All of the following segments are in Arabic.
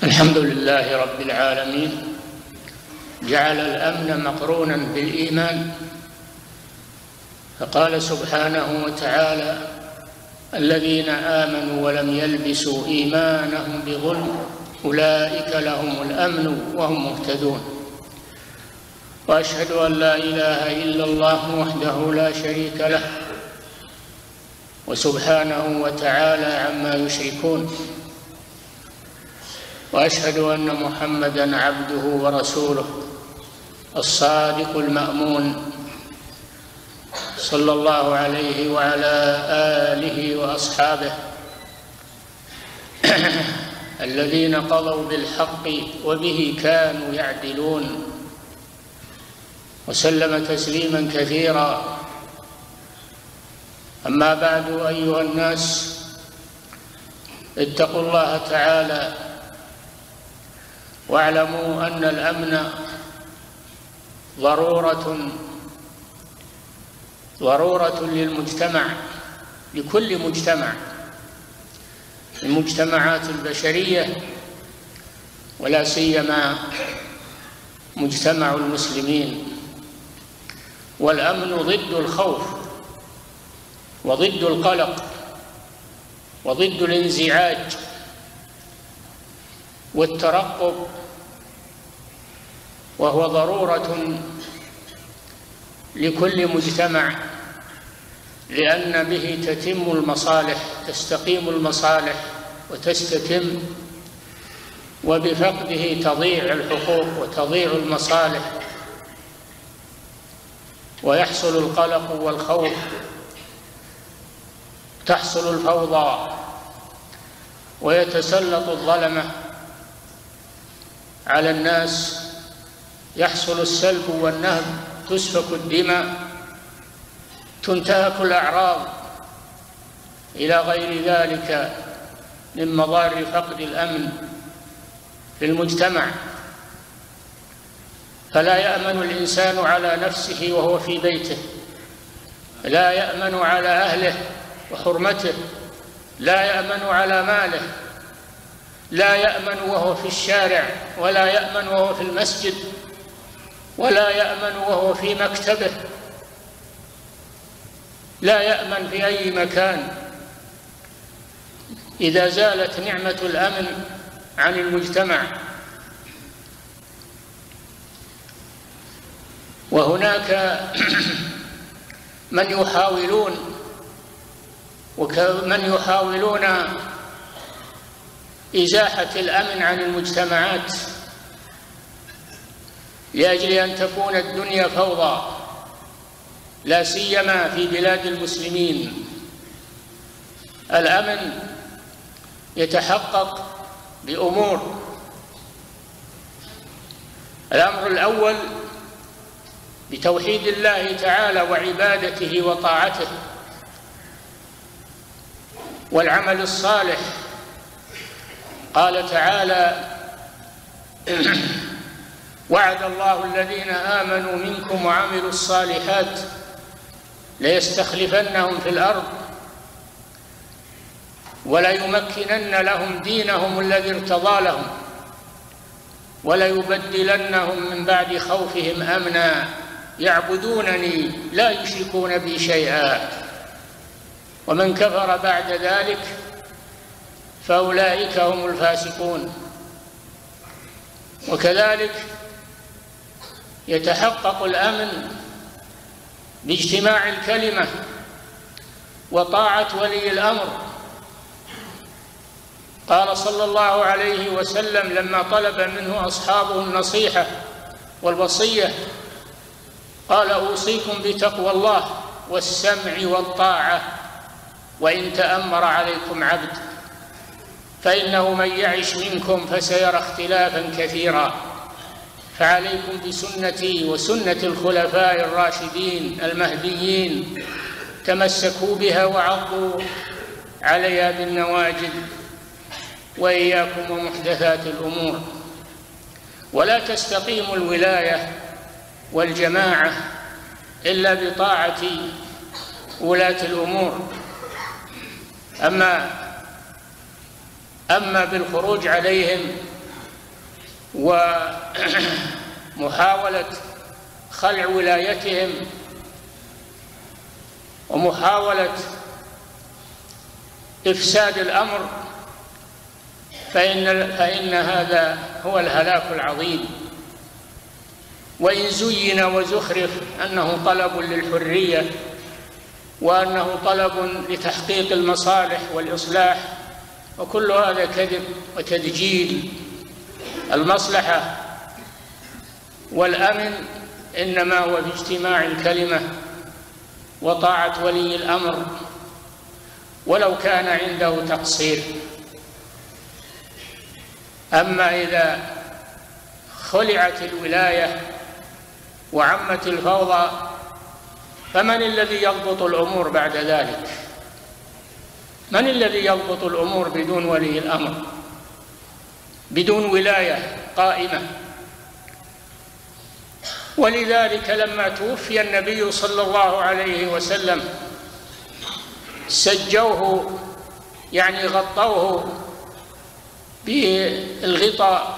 الحمد لله رب العالمين، جعل الأمن مقرونا بالإيمان، فقال سبحانه وتعالى: الذين آمنوا ولم يلبسوا إيمانهم بظلم أولئك لهم الأمن وهم مهتدون. وأشهد أن لا إله إلا الله وحده لا شريك له وسبحانه وتعالى عما يشركون. وأشهد أن محمدًا عبده ورسوله الصادق المأمون، صلى الله عليه وعلى آله وأصحابه الذين قضوا بالحق وبه كانوا يعدلون، وسلم تسليمًا كثيرا. أما بعد، أيها الناس، اتقوا الله تعالى واعلموا أن الأمن ضرورة للمجتمع، لكل مجتمع، المجتمعات البشرية، ولا سيما مجتمع المسلمين. والأمن ضد الخوف وضد القلق وضد الانزعاج والترقب، وهو ضرورة لكل مجتمع، لأن به تتم المصالح، تستقيم المصالح وتستتم، وبفقده تضيع الحقوق وتضيع المصالح، ويحصل القلق والخوف، تحصل الفوضى، ويتسلط الظلمة على الناس، يحصل السلب والنهب، تسفك الدماء، تنتهك الأعراض، إلى غير ذلك من مضار فقد الأمن في المجتمع. فلا يأمن الإنسان على نفسه وهو في بيته، لا يأمن على أهله وحرمته، لا يأمن على ماله، لا يأمن وهو في الشارع، ولا يأمن وهو في المسجد، ولا يأمن وهو في مكتبه، لا يأمن في أي مكان إذا زالت نعمة الأمن عن المجتمع. وهناك من يحاولون إزاحة الأمن عن المجتمعات لأجل أن تكون الدنيا فوضى، لا سيما في بلاد المسلمين. الأمن يتحقق بأمور: الأمر الأول بتوحيد الله تعالى وعبادته وطاعته والعمل الصالح. قال تعالى: وعد الله الذين آمنوا منكم وعملوا الصالحات ليستخلفنهم في الأرض وليمكنن لهم دينهم الذي ارتضى لهم وليبدلنهم من بعد خوفهم أمنا يعبدونني لا يشركون بي شيئا ومن كفر بعد ذلك فأولئك هم الفاسقون. وكذلك يتحقق الأمن باجتماع الكلمة وطاعة ولي الأمر. قال صلى الله عليه وسلم لما طلب منه أصحابه النصيحة والوصية، قال: أوصيكم بتقوى الله والسمع والطاعة وإن تأمر عليكم عبد، فإنه من يعش منكم فسيرى اختلافا كثيرا، فعليكم بسنتي وسنة الخلفاء الراشدين المهديين، تمسكوا بها وعضوا عليها بالنواجذ، وإياكم ومحدثات الأمور. ولا تستقيم الولاية والجماعة إلا بطاعة ولاة الأمور. أما بالخروج عليهم ومحاولة خلع ولايتهم ومحاولة إفساد الأمر، فإن هذا هو الهلاك العظيم. وإن زين وزخرف أنه طلب للحرية وأنه طلب لتحقيق المصالح والإصلاح، وكل هذا كذب وتدجيل. المصلحة والأمن إنما هو في اجتماع الكلمة وطاعة ولي الأمر ولو كان عنده تقصير. أما إذا خلعت الولاية وعمت الفوضى فمن الذي يضبط الأمور بعد ذلك؟ من الذي يضبط الأمور بدون ولي الأمر، بدون ولاية قائمة؟ ولذلك لما توفي النبي صلى الله عليه وسلم سجوه، يعني غطوه بالغطاء،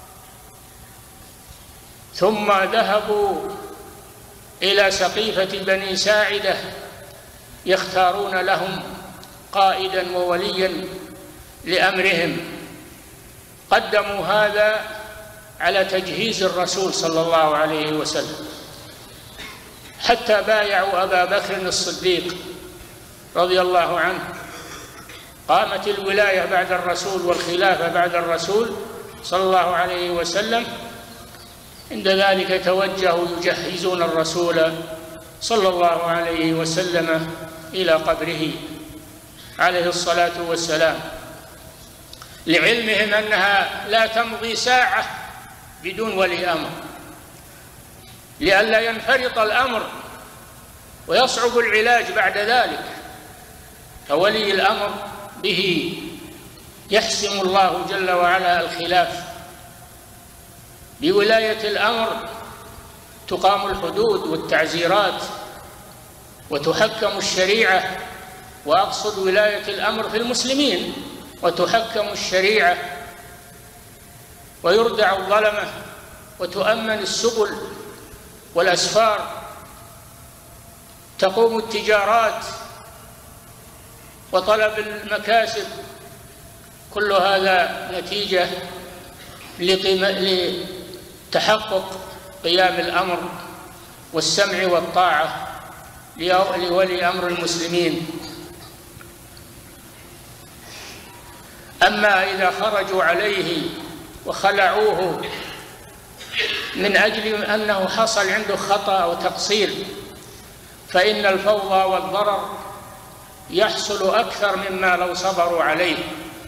ثم ذهبوا إلى سقيفة بني ساعدة يختارون لهم قائدا ووليا لأمرهم. قدموا هذا على تجهيز الرسول صلى الله عليه وسلم، حتى بايعوا أبا بكر الصديق رضي الله عنه. قامت الولاية بعد الرسول والخلافة بعد الرسول صلى الله عليه وسلم. عند ذلك توجهوا يجهزون الرسول صلى الله عليه وسلم إلى قبره عليه الصلاة والسلام، لعلمهم أنها لا تمضي ساعة بدون ولي أمر، لئلا ينفرط الأمر ويصعب العلاج بعد ذلك. فولي الأمر به يحسم الله جل وعلا الخلاف. بولاية الأمر تقام الحدود والتعزيرات وتحكم الشريعة، وأقصد ولاية الأمر في المسلمين، وتحكم الشريعة ويردع الظلمة وتؤمن السبل والأسفار، تقوم التجارات وطلب المكاسب. كل هذا نتيجة لتحقق قيام الأمر والسمع والطاعة لولي أمر المسلمين. أما إذا خرجوا عليه وخلعوه من أجل أنه حصل عنده خطأ أو تقصير، فإن الفوضى والضرر يحصل أكثر مما لو صبروا عليه،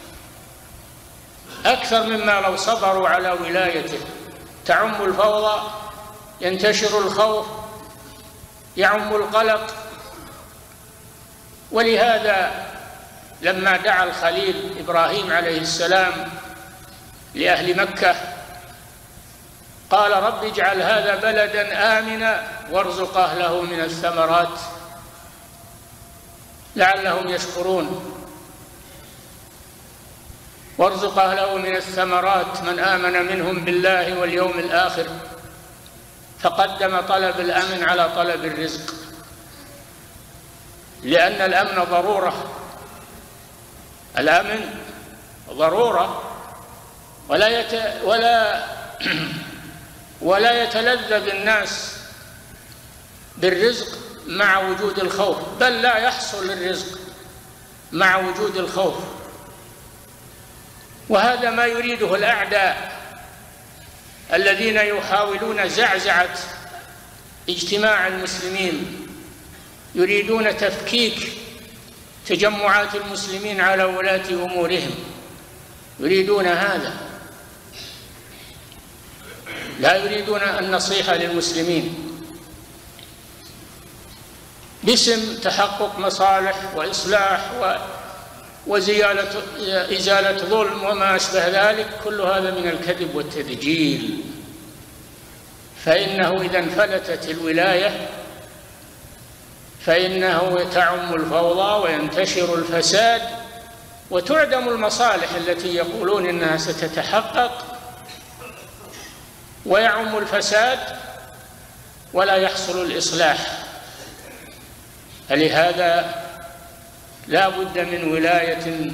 أكثر مما لو صبروا على ولايته. تعم الفوضى، ينتشر الخوف، يعم القلق. ولهذا لما دعا الخليل إبراهيم عليه السلام لأهل مكة قال: رب اجعل هذا بلدا آمنا وارزق أهله من الثمرات لعلهم يشكرون. وارزق أهله من الثمرات من آمن منهم بالله واليوم الآخر. فقدم طلب الأمن على طلب الرزق، لأن الأمن ضرورة، الأمن ضرورة، ولا يتلذذ الناس بالرزق مع وجود الخوف، بل لا يحصل الرزق مع وجود الخوف. وهذا ما يريده الأعداء الذين يحاولون زعزعة اجتماع المسلمين، يريدون تفكيك تجمعات المسلمين على ولاة أمورهم، يريدون هذا، لا يريدون النصيحة للمسلمين باسم تحقق مصالح وإصلاح وإزالة ظلم وما أشبه ذلك. كل هذا من الكذب والتدجيل. فإنه إذا انفلتت الولاية فإنه تعم الفوضى وينتشر الفساد وتعدم المصالح التي يقولون إنها ستتحقق ويعم الفساد ولا يحصل الإصلاح. فلهذا لا بد من ولاية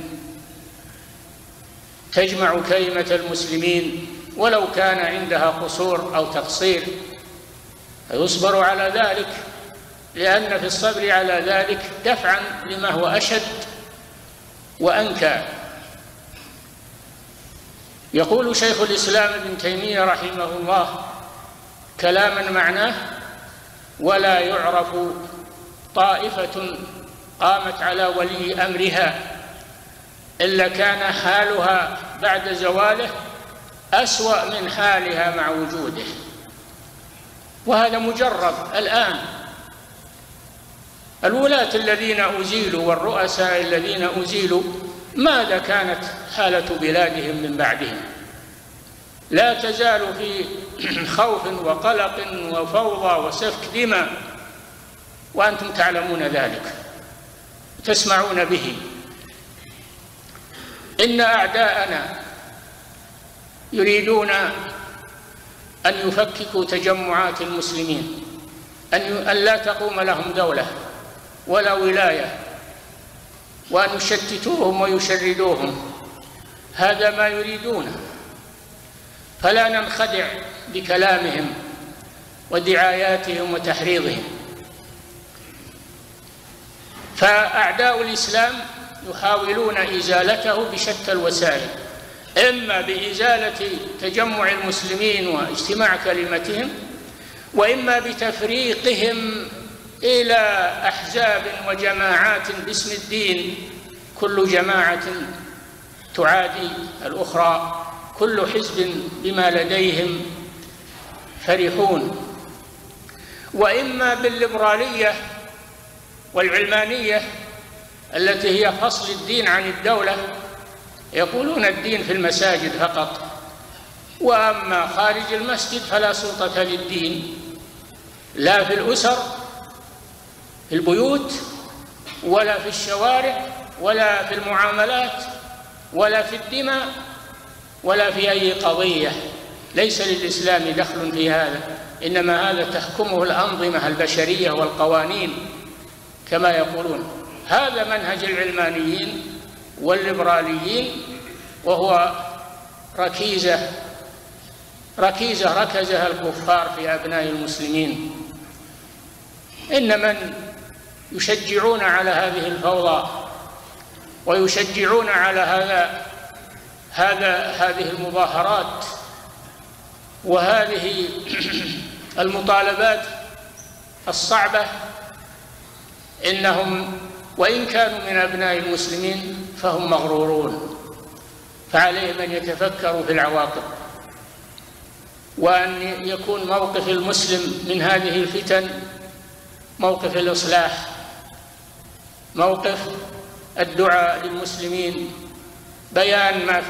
تجمع كلمة المسلمين ولو كان عندها قصور أو تقصير، فيصبر على ذلك، لأن في الصبر على ذلك دفعا لما هو أشد وأنكى. يقول شيخ الإسلام ابن تيمية رحمه الله كلاما معناه: ولا يعرف طائفة قامت على ولي أمرها إلا كان حالها بعد زواله أسوأ من حالها مع وجوده. وهذا مجرب الآن. الولاة الذين أزيلوا والرؤساء الذين أزيلوا ماذا كانت حالة بلادهم من بعدهم؟ لا تزال في خوف وقلق وفوضى وسفك دماء، وأنتم تعلمون ذلك، تسمعون به. إن أعداءنا يريدون أن يفككوا تجمعات المسلمين، أن لا تقوم لهم دولة ولا ولاية، وأن يشتتوهم ويشردوهم. هذا ما يريدونه، فلا ننخدع بكلامهم ودعاياتهم وتحريضهم. فأعداء الإسلام يحاولون إزالته بشتى الوسائل، إما بإزالة تجمع المسلمين واجتماع كلمتهم، وإما بتفريقهم إلى أحزاب وجماعات باسم الدين، كل جماعة تعادي الأخرى، كل حزب بما لديهم فرحون، وإما بالليبرالية والعلمانية التي هي فصل الدين عن الدولة. يقولون الدين في المساجد فقط، وأما خارج المسجد فلا سلطة للدين، لا في الأسر في البيوت ولا في الشوارع ولا في المعاملات ولا في الدماء ولا في أي قضية. ليس للإسلام دخل في هذا، إنما هذا تحكمه الأنظمة البشرية والقوانين كما يقولون. هذا منهج العلمانيين والليبراليين، وهو ركيزة ركزها الكفار في أبناء المسلمين. إن من يشجعون على هذه الفوضى ويشجعون على هذه المظاهرات وهذه المطالبات الصعبة، إنهم وإن كانوا من أبناء المسلمين فهم مغرورون. فعليهم أن يتفكروا في العواقب، وأن يكون موقف المسلم من هذه الفتن موقف الإصلاح، موقف الدعاء للمسلمين، بيان ما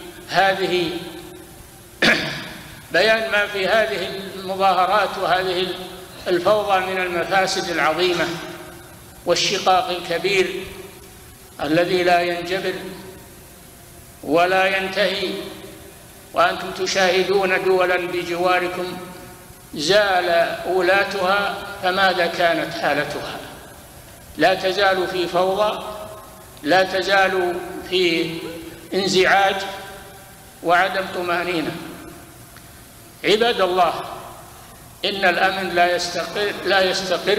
في هذه المظاهرات وهذه الفوضى من المفاسد العظيمة والشقاق الكبير الذي لا ينجبر ولا ينتهي. وأنتم تشاهدون دولا بجواركم زال ولاتها فماذا كانت حالتها؟ لا تزال في فوضى، لا تزال في انزعاج وعدم طمأنينة. عباد الله، إن الأمن لا يستقر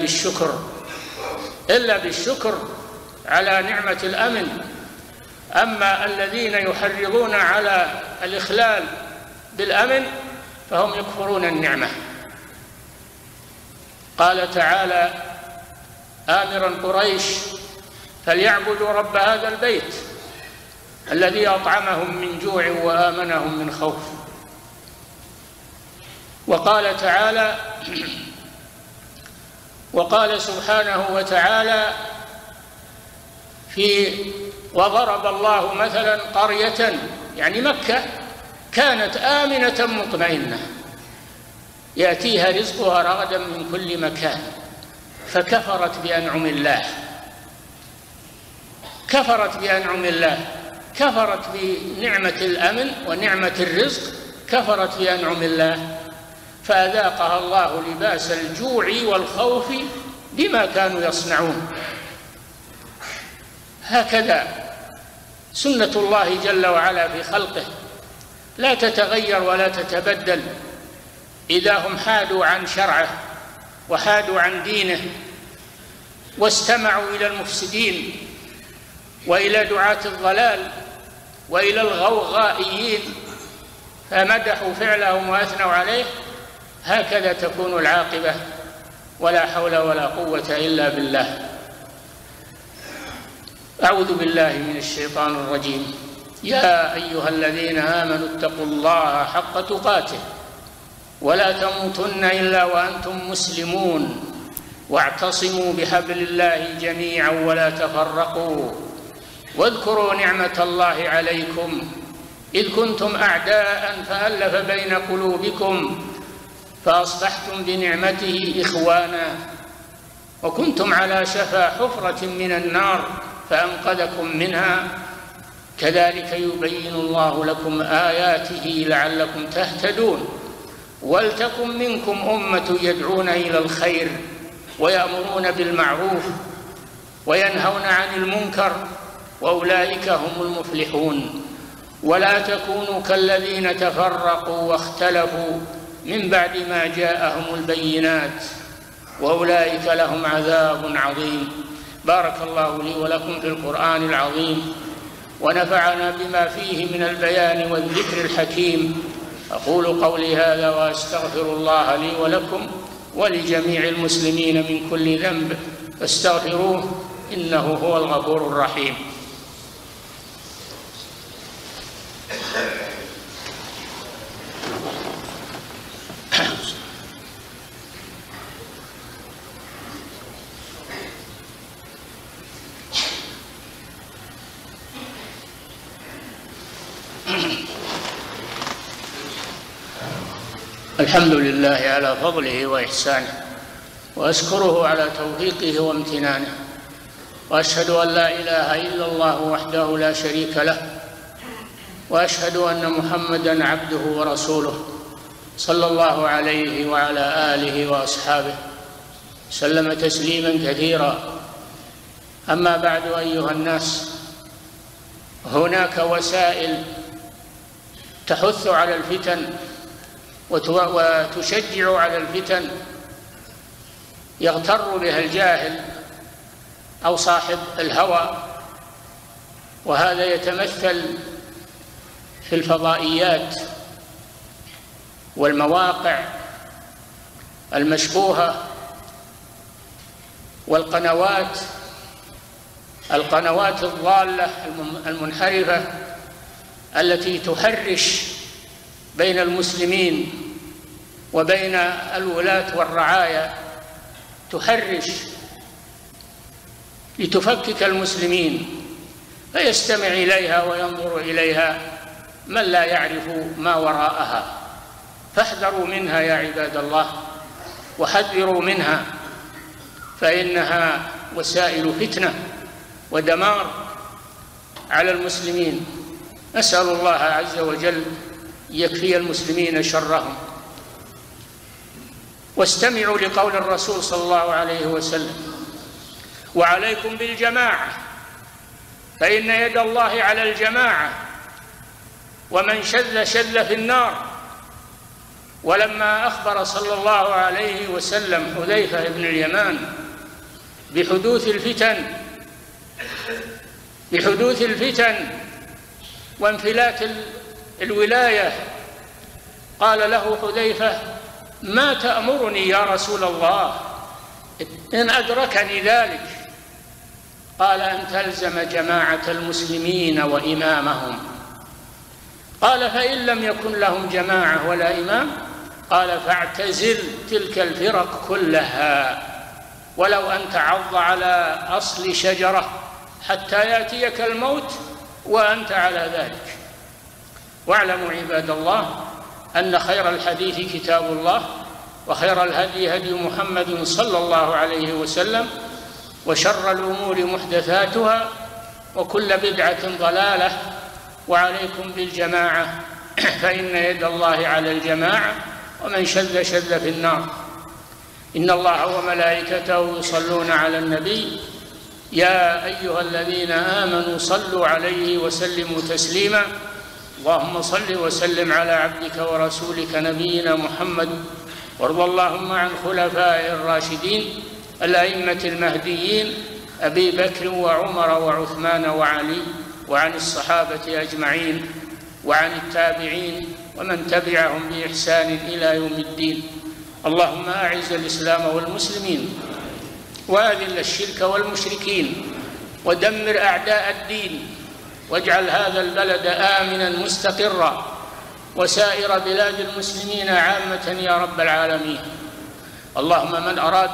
إلا بالشكر على نعمة الأمن. أما الذين يحرضون على الإخلال بالأمن فهم يكفرون النعمة. قال تعالى آمرا قريش فليعبدوا رب هذا البيت الذي أطعمهم من جوع وآمنهم من خوف. وقال تعالى وقال سبحانه وتعالى وضرب الله مثلا قرية، يعني مكة، كانت آمنة مطمئنة يأتيها رزقها رغدا من كل مكان فكفرت بأنعم الله، كفرت بنعمة الأمن ونعمة الرزق، كفرت بأنعم الله فأذاقها الله لباس الجوع والخوف بما كانوا يصنعون. هكذا سنة الله جل وعلا في خلقه لا تتغير ولا تتبدل. إذا هم حادوا عن شرعه وحادوا عن دينه واستمعوا إلى المفسدين وإلى دعاة الضلال وإلى الغوغائيين فمدحوا فعلهم وأثنوا عليه، هكذا تكون العاقبة، ولا حول ولا قوة إلا بالله. أعوذ بالله من الشيطان الرجيم. يا أيها الذين آمنوا اتقوا الله حق تقاته ولا تموتن إلا وأنتم مسلمون واعتصموا بحبل الله جميعا ولا تفرقوا واذكروا نعمة الله عليكم إذ كنتم أعداء فألف بين قلوبكم فأصبحتم بنعمته إخوانا وكنتم على شفا حفرة من النار فأنقذكم منها كذلك يبين الله لكم آياته لعلكم تهتدون ولتكن منكم أمة يدعون إلى الخير ويأمرون بالمعروف وينهون عن المنكر وأولئك هم المفلحون. ولا تكونوا كالذين تفرقوا واختلفوا من بعد ما جاءهم البينات وأولئك لهم عذاب عظيم. بارك الله لي ولكم في القرآن العظيم ونفعنا بما فيه من البيان والذكر الحكيم. أقول قولي هذا وأستغفر الله لي ولكم ولجميع المسلمين من كل ذنب فاستغفروه إنه هو الغفور الرحيم. الحمد لله على فضله وإحسانه وأشكره على توفيقه وامتنانه وأشهد أن لا إله إلا الله وحده لا شريك له وأشهد أن محمدًا عبده ورسوله صلى الله عليه وعلى آله وأصحابه سلم تسليمًا كثيرا. أما بعد أيها الناس، هناك وسائل تحث على الفتن وتشجع على الفتن يغتر بها الجاهل أو صاحب الهوى، وهذا يتمثل في الفضائيات والمواقع المشبوهة والقنوات الضالة المنحرفة التي تحرش بين المسلمين وبين الولاة والرعايا، تحرش لتفكك المسلمين، فيستمع إليها وينظر إليها من لا يعرف ما وراءها. فاحذروا منها يا عباد الله وحذروا منها، فإنها وسائل فتنة ودمار على المسلمين. نسأل الله عز وجل يكفي المسلمين شرهم. واستمعوا لقول الرسول صلى الله عليه وسلم: وعليكم بالجماعة فإن يد الله على الجماعة ومن شذ شذ في النار. ولما أخبر صلى الله عليه وسلم حذيفة بن اليمان بحدوث الفتن وانفلات الولاية، قال له حذيفة: ما تأمرني يا رسول الله إن أدركني ذلك؟ قال: أن تلزم جماعة المسلمين وإمامهم. قال: فإن لم يكن لهم جماعة ولا إمام؟ قال: فاعتزل تلك الفرق كلها، ولو أن تعض على أصل شجرة حتى يأتيك الموت وأنت على ذلك. واعلموا عباد الله أن خير الحديث كتاب الله، وخير الهدي هدي محمد صلى الله عليه وسلم، وشر الأمور محدثاتها، وكل بدعة ضلالة. وعليكم بالجماعة فإن يد الله على الجماعة، ومن شذ شذ في النار. إن الله وملائكته يصلون على النبي يا أيها الذين آمنوا صلوا عليه وسلموا تسليما. اللهم صل وسلم على عبدك ورسولك نبينا محمد، وارض اللهم عن خلفائه الراشدين الأئمة المهديين أبي بكر وعمر وعثمان وعلي، وعن الصحابة أجمعين، وعن التابعين ومن تبعهم بإحسان إلى يوم الدين. اللهم أعز الإسلام والمسلمين، وأذل الشرك والمشركين، ودمر أعداء الدين، واجعل هذا البلد آمنا مستقرا، وسائر بلاد المسلمين عامة يا رب العالمين. اللهم من أراد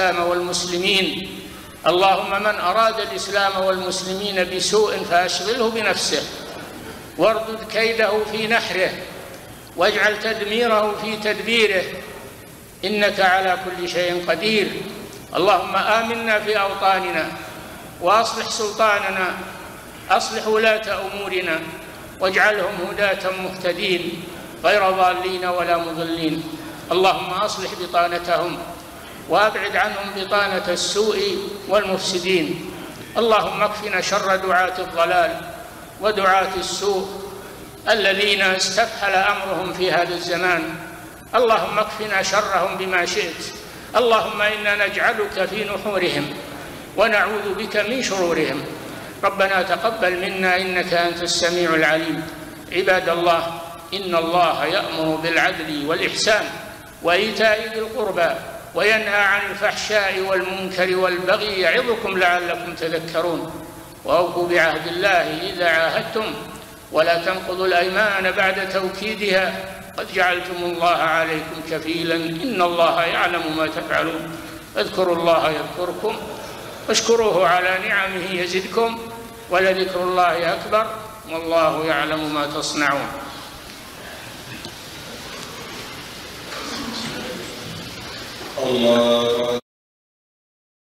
الإسلام والمسلمين بسوء فأشغله بنفسه، واردد كيده في نحره، واجعل تدميره في تدبيره، إنك على كل شيء قدير. اللهم آمنا في أوطاننا، وأصلح سلطاننا، أصلح ولاة أمورنا، واجعلهم هداة مهتدين غير ضالين ولا مضلين. اللهم أصلح بطانتهم، وأبعد عنهم بطانة السوء والمفسدين. اللهم اكفنا شر دعاة الضلال ودعاة السوء الذين استفحل أمرهم في هذا الزمان. اللهم اكفنا شرهم بما شئت. اللهم إنا نجعلك في نحورهم ونعوذ بك من شرورهم. ربنا تقبل منا إنك أنت السميع العليم. عباد الله، إن الله يأمر بالعدل والإحسان وإيتاء ذي القربى، وينهى عن الفحشاء والمنكر والبغي، يعظكم لعلكم تذكرون. وأوفوا بعهد الله إذا عاهدتم، ولا تنقضوا الأيمان بعد توكيدها، قد جعلتم الله عليكم كفيلا، إن الله يعلم ما تفعلون. اذكروا الله يذكركم، واشكروه على نعمه يزدكم، ولذكر الله أكبر، والله يعلم ما تصنعون. الله